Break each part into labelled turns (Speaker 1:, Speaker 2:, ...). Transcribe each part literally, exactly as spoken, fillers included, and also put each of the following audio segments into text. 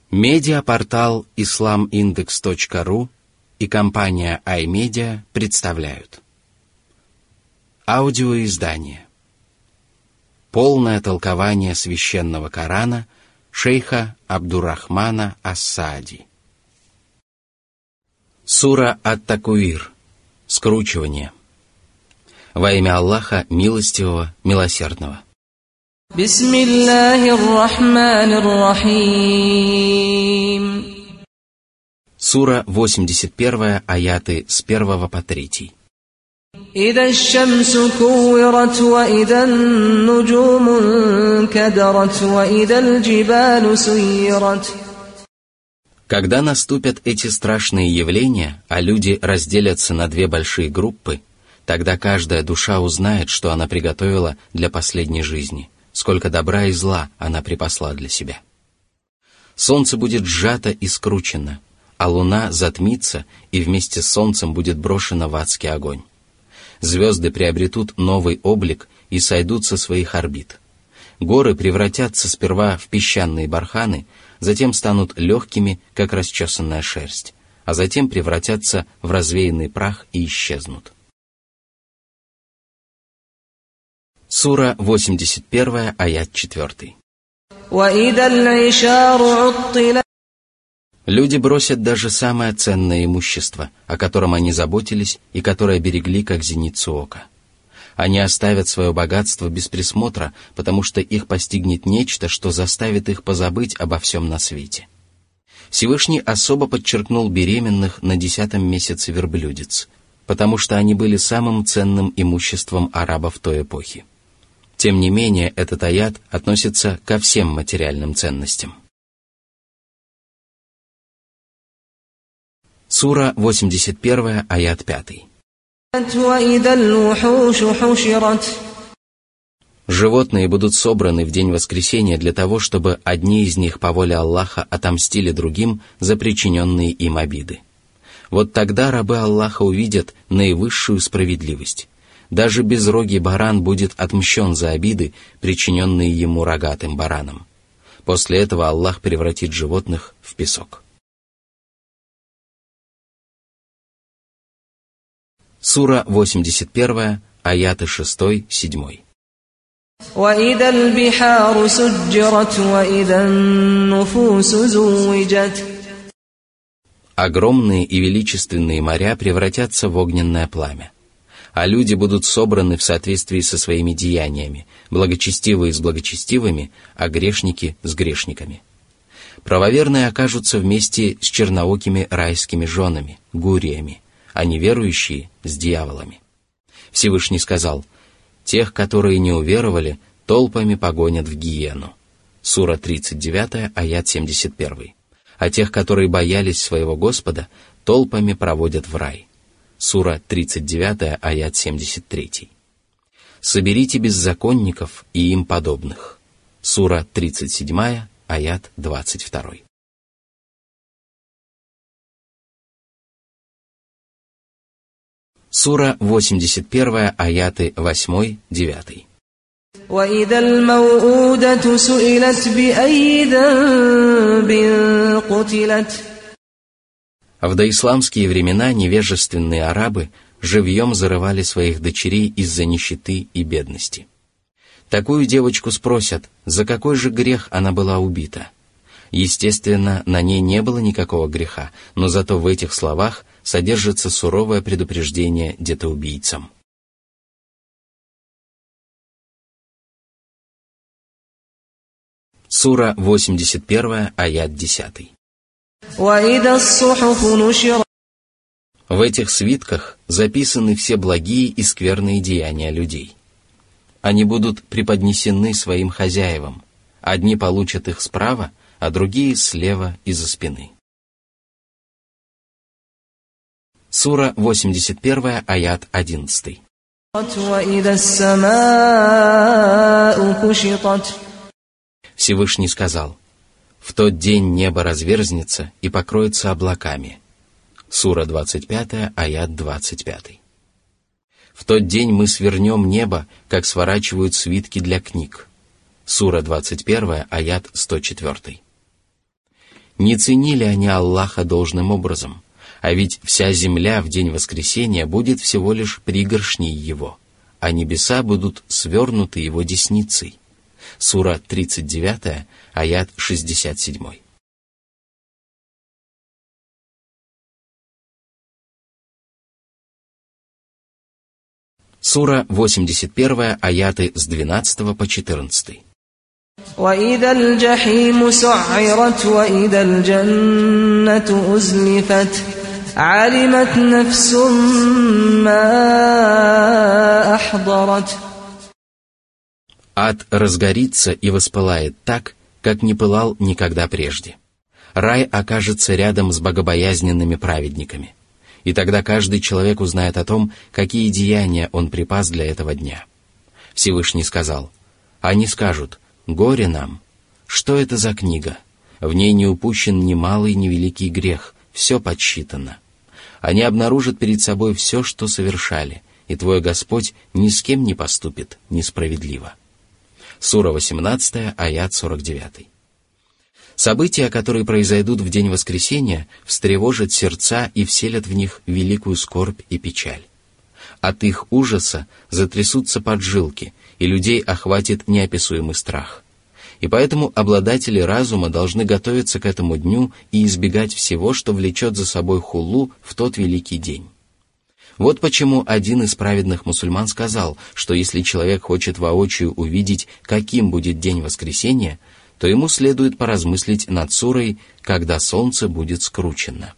Speaker 1: Медиапортал ислам индекс точка ру и компания iMedia представляют аудиоиздание «Полное толкование священного Корана» шейха Абдуррахмана ас-Саади. Сура ат-Такуир. Скручивание. Во имя Аллаха Милостивого, Милосердного.
Speaker 2: Бисмиллахир-рахманир-рахим.
Speaker 1: Сура восемьдесят первая, аяты с первого по третий.
Speaker 2: إذا الشمس كورت وإذا النجوم انكدرت وإذا الجبال سيرت.
Speaker 1: Когда наступят эти страшные явления, а люди разделятся на две большие группы, тогда каждая душа узнает, что она приготовила для последней жизни, сколько добра и зла она припасла для себя. Солнце будет сжато и скручено, а луна затмится и вместе с солнцем будет брошена в адский огонь. Звезды приобретут новый облик и сойдут со своих орбит. Горы превратятся сперва в песчаные барханы, затем станут легкими, как расчесанная шерсть, а затем превратятся в развеянный прах и исчезнут. Сура восемьдесят первая, аят четвёртый. Люди бросят даже самое ценное имущество, о котором они заботились и которое берегли как зеницу ока. Они оставят свое богатство без присмотра, потому что их постигнет нечто, что заставит их позабыть обо всем на свете. Всевышний особо подчеркнул беременных на десятом месяце верблюдец, потому что они были самым ценным имуществом арабов той эпохи. Тем не менее, этот аят относится ко всем материальным ценностям. Сура восемьдесят первая, аят пятый. Животные будут собраны в день воскресения для того, чтобы одни из них по воле Аллаха отомстили другим за причиненные им обиды. Вот тогда рабы Аллаха увидят наивысшую справедливость. Даже безрогий баран будет отмщен за обиды, причиненные ему рогатым бараном. После этого Аллах превратит животных в песок. Сура восемьдесят первая, аяты шесть-семь. Огромные и величественные моря превратятся в огненное пламя, а люди будут собраны в соответствии со своими деяниями, благочестивые с благочестивыми, а грешники с грешниками. Правоверные окажутся вместе с черноокими райскими женами, гуриями, а неверующие с дьяволами. Всевышний сказал: «Тех, которые не уверовали, толпами погонят в гиену». Сура тридцать девятая, аят семьдесят первый. А тех, которые боялись своего Господа, толпами проводят в рай. Сура тридцать девятая, аят семьдесят третий. «Соберите беззаконников и им подобных». Сура тридцать седьмая, аят двадцать второй. Сура восемьдесят первая, аяты восемь-девять. В доисламские времена невежественные арабы живьем зарывали своих дочерей из-за нищеты и бедности. Такую девочку спросят, за какой же грех она была убита. Естественно, на ней не было никакого греха, но зато в этих словах содержится суровое предупреждение детоубийцам. Сура восемьдесят первая, аят десятый. В этих свитках записаны все благие и скверные деяния людей. Они будут преподнесены своим хозяевам. Одни получат их справа, а другие слева и за спины. Сура восемьдесят первая, аят одиннадцатый. Всевышний сказал: «В тот день небо разверзнется и покроется облаками». Сура двадцать пятая, аят двадцать пятый. «В тот день мы свернем небо, как сворачивают свитки для книг». Сура двадцать первая, аят сто четвёртый. Не ценили они Аллаха должным образом, а ведь вся земля в день воскресения будет всего лишь пригоршней Его, а небеса будут свернуты Его десницей. Сура тридцать девять, аят шестьдесят семь. Сура восемьдесят один, аяты с двенадцатого по четырнадцатый.
Speaker 2: وَإِذَا الْجَحِيمُ سُعِّرَتْ وَإِذَا الْجَنَّةُ أُزْلِفَتْ عَلِمَتْ نَفْسٌ مَّا أَحْضَرَتْ.
Speaker 1: Ад разгорится и воспылает так, как не пылал никогда прежде. Рай окажется рядом с богобоязненными праведниками. И тогда каждый человек узнает о том, какие деяния он припас для этого дня. Всевышний сказал: они скажут: горе нам! Что это за книга? В ней не упущен ни малый, ни великий грех, все подсчитано. Они обнаружат перед собой все, что совершали, и твой Господь ни с кем не поступит несправедливо. Сура восемнадцать, аят сорок девять. События, которые произойдут в день воскресения, встревожат сердца и вселят в них великую скорбь и печаль. От их ужаса затрясутся поджилки, и людей охватит неописуемый страх. И поэтому обладатели разума должны готовиться к этому дню и избегать всего, что влечет за собой хулу в тот великий день. Вот почему один из праведных мусульман сказал, что если человек хочет воочию увидеть, каким будет день воскресения, то ему следует поразмыслить над сурой «Когда солнце будет скручено».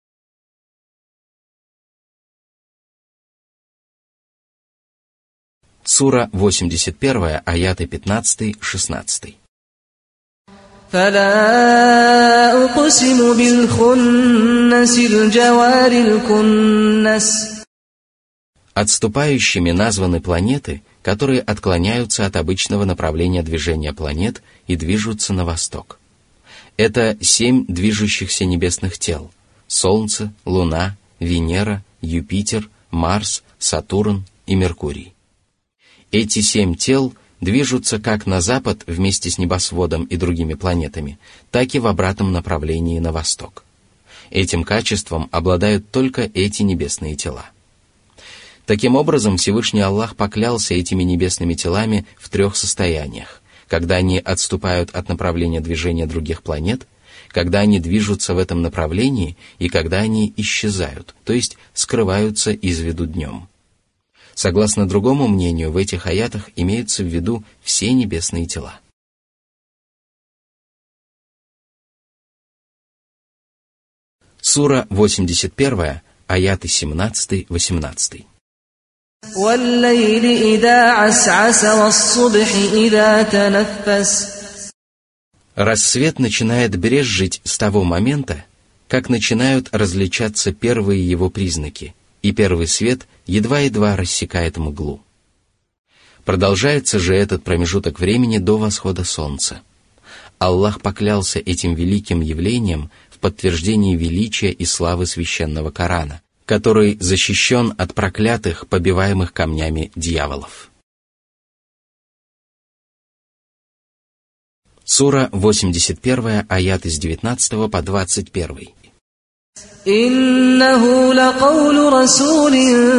Speaker 1: Сура восемьдесят один, аяты пятнадцать-шестнадцать.
Speaker 2: فَلَا أُقْسِمُ بِالْخُنَّسِ الْجَوَارِ الْكُنَّسِ.
Speaker 1: Отступающими названы планеты, которые отклоняются от обычного направления движения планет и движутся на восток. Это семь движущихся небесных тел – Солнце, Луна, Венера, Юпитер, Марс, Сатурн и Меркурий. Эти семь тел движутся как на запад вместе с небосводом и другими планетами, так и в обратном направлении на восток. Этим качеством обладают только эти небесные тела. Таким образом, Всевышний Аллах поклялся этими небесными телами в трех состояниях: когда они отступают от направления движения других планет, когда они движутся в этом направлении и когда они исчезают, то есть скрываются из виду днем. Согласно другому мнению, в этих аятах имеются в виду все небесные тела. Сура восемьдесят один, аяты семнадцать-восемнадцать.
Speaker 2: وَاللَّيْلِ إِذَا عَسْعَسَ وَالصُّبْحِ إِذَا تَنَفَّسَ.
Speaker 1: Рассвет начинает брезжить с того момента, как начинают различаться первые его признаки, и первый свет едва-едва рассекает мглу. Продолжается же этот промежуток времени до восхода солнца. Аллах поклялся этим великим явлением в подтверждении величия и славы священного Корана, который защищен от проклятых, побиваемых камнями дьяволов. Сура восемьдесят один, аяты с девятнадцатого по двадцать один.
Speaker 2: إِنَّهُ لَقَوْلُ رَسُولٍ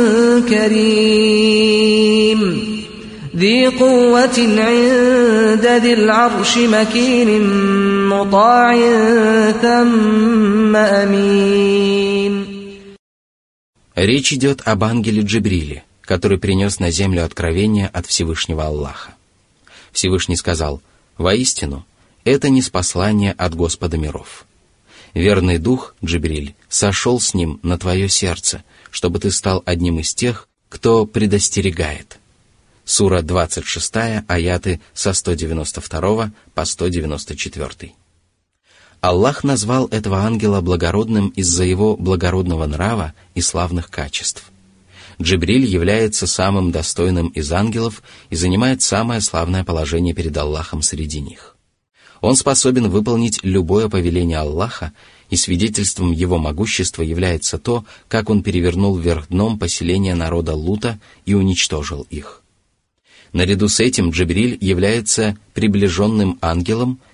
Speaker 2: كَرِيمٍ ذِي قُوَّةٍ عِندَ ذِي الْعَرْشِ مَكِينٍ مُطَاعٍ ثَمَّ أَمِينٍ.
Speaker 1: Речь идет об ангеле Джибриле, который принес на землю откровение от Всевышнего Аллаха. Всевышний сказал: «Воистину, это ниспослание от Господа миров. Верный дух, Джибриль, сошел с ним на твое сердце, чтобы ты стал одним из тех, кто предостерегает». Сура двадцать шесть, аяты со сто девяносто два по сто девяносто четыре. Аллах назвал этого ангела благородным из-за его благородного нрава и славных качеств. Джибриль является самым достойным из ангелов и занимает самое славное положение перед Аллахом среди них. Он способен выполнить любое повеление Аллаха, и свидетельством его могущества является то, как он перевернул вверх дном поселение народа Лута и уничтожил их. Наряду с этим Джибриль является приближенным ангелом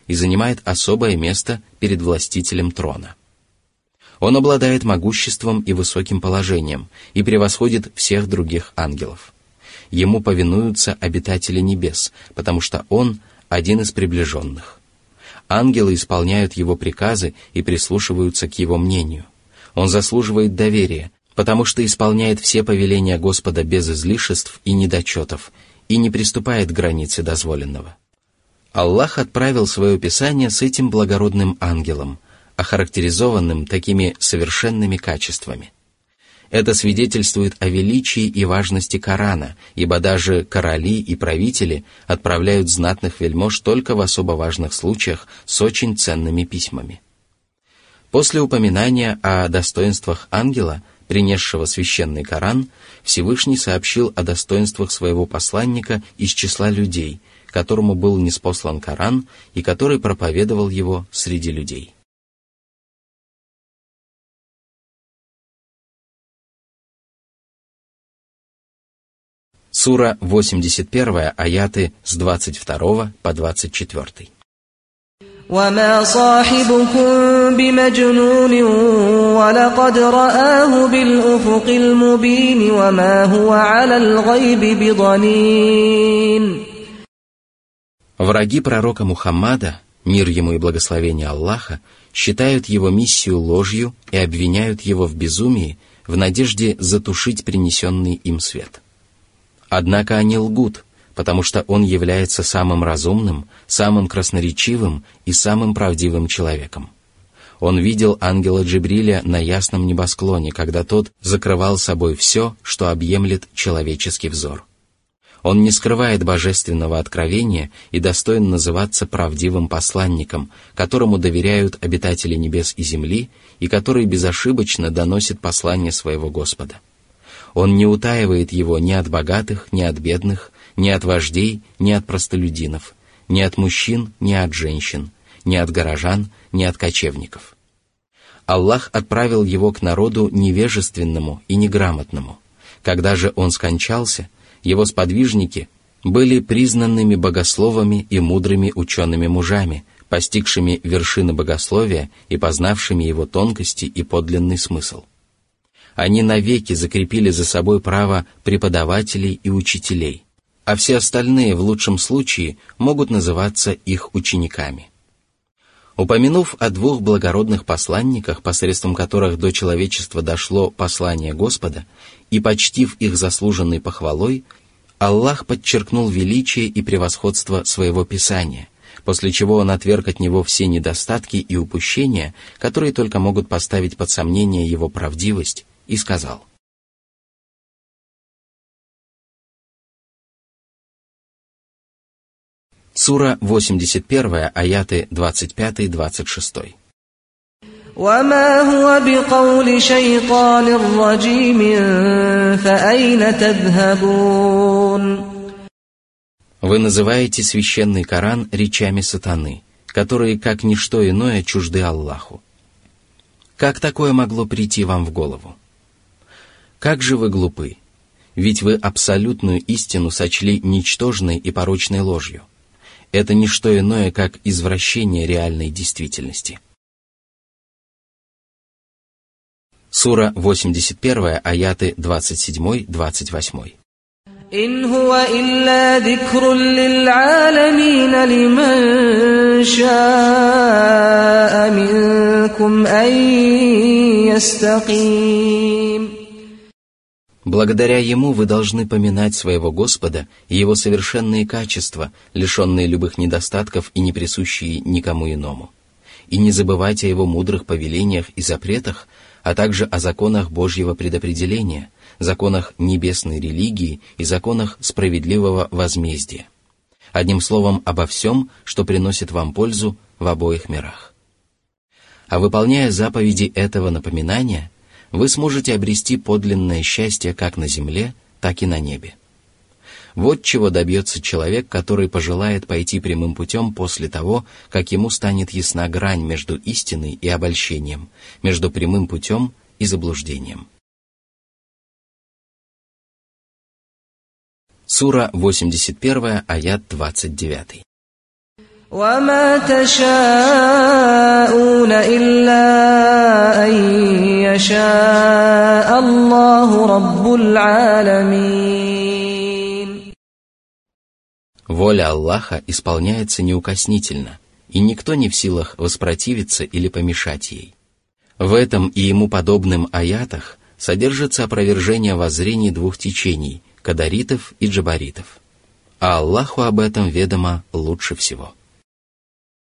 Speaker 1: и занимает особое место перед властителем трона. Он обладает могуществом и высоким положением и превосходит всех других ангелов. Ему повинуются обитатели небес, потому что он один из приближенных. Ангелы исполняют его приказы и прислушиваются к его мнению. Он заслуживает доверия, потому что исполняет все повеления Господа без излишеств и недочетов и не приступает к границе дозволенного. Аллах отправил свое писание с этим благородным ангелом, охарактеризованным такими совершенными качествами. Это свидетельствует о величии и важности Корана, ибо даже короли и правители отправляют знатных вельмож только в особо важных случаях с очень ценными письмами. После упоминания о достоинствах ангела, принесшего священный Коран, Всевышний сообщил о достоинствах своего посланника из числа людей, которому был ниспослан Коран и который проповедовал его среди людей. Сура восемьдесят один, аяты с двадцать два по двадцать четыре.
Speaker 2: وَمَا صَاحِبُكُم بِمَجْنُونٍ وَلَقَدْ رَآهُ بِالْأُفُقِ الْمُبِينِ وَمَا هُوَ عَلَى الْغَيْبِ بِضَنِينٍ.
Speaker 1: Враги пророка Мухаммада, мир ему и благословение Аллаха, считают его миссию ложью и обвиняют его в безумии в надежде затушить принесенный им свет. Однако они лгут, потому что он является самым разумным, самым красноречивым и самым правдивым человеком. Он видел ангела Джибриля на ясном небосклоне, когда тот закрывал собой все, что объемлет человеческий взор. Он не скрывает божественного откровения и достоин называться правдивым посланником, которому доверяют обитатели небес и земли и который безошибочно доносит послание своего Господа. Он не утаивает его ни от богатых, ни от бедных, ни от вождей, ни от простолюдинов, ни от мужчин, ни от женщин, ни от горожан, ни от кочевников. Аллах отправил его к народу невежественному и неграмотному. Когда же он скончался, его сподвижники были признанными богословами и мудрыми учеными мужами, постигшими вершины богословия и познавшими его тонкости и подлинный смысл. Они навеки закрепили за собой право преподавателей и учителей, а все остальные в лучшем случае могут называться их учениками. Упомянув о двух благородных посланниках, посредством которых до человечества дошло послание Господа, и почтив их заслуженной похвалой, Аллах подчеркнул величие и превосходство своего Писания, после чего он отверг от него все недостатки и упущения, которые только могут поставить под сомнение его правдивость, и сказал: Сура восемьдесят один, аяты двадцать пять двадцать шесть.
Speaker 2: وَمَا هُوَ بِقَوْلِ شَيْطَانٍ رَّجِيمٍ فَأَيْنَ تَذْهَبُونَ.
Speaker 1: Вы называете священный Коран речами сатаны, которые, как ничто иное, чужды Аллаху. Как такое могло прийти вам в голову? Как же вы глупы, ведь вы абсолютную истину сочли ничтожной и порочной ложью. Это не что иное, как извращение реальной действительности. Сура восемьдесят один, аяты двадцать семь двадцать восемь.
Speaker 2: إِنْ هُوَ إِلَّا ذِكْرٌ لِلْعَالَمِينَ لِمَنْ شَاءَ مِنْكُمْ أَنْ يَسْتَقِيمَ.
Speaker 1: Благодаря ему вы должны поминать своего Господа и его совершенные качества, лишенные любых недостатков и не присущие никому иному. И не забывать о его мудрых повелениях и запретах, а также о законах Божьего предопределения, законах небесной религии и законах справедливого возмездия. Одним словом, обо всем, что приносит вам пользу в обоих мирах. А выполняя заповеди этого напоминания, вы сможете обрести подлинное счастье как на земле, так и на небе. Вот чего добьется человек, который пожелает пойти прямым путем после того, как ему станет ясна грань между истиной и обольщением, между прямым путем и заблуждением. Сура восемьдесят один, аят двадцать девять.
Speaker 2: وما تشاءون إلا أن يشاء الله رب العالمين.
Speaker 1: Воля Аллаха исполняется неукоснительно, и никто не в силах воспротивиться или помешать ей. В этом и ему подобным аятах содержится опровержение воззрений двух течений – кадаритов и джабаритов. А Аллаху об этом ведомо лучше всего.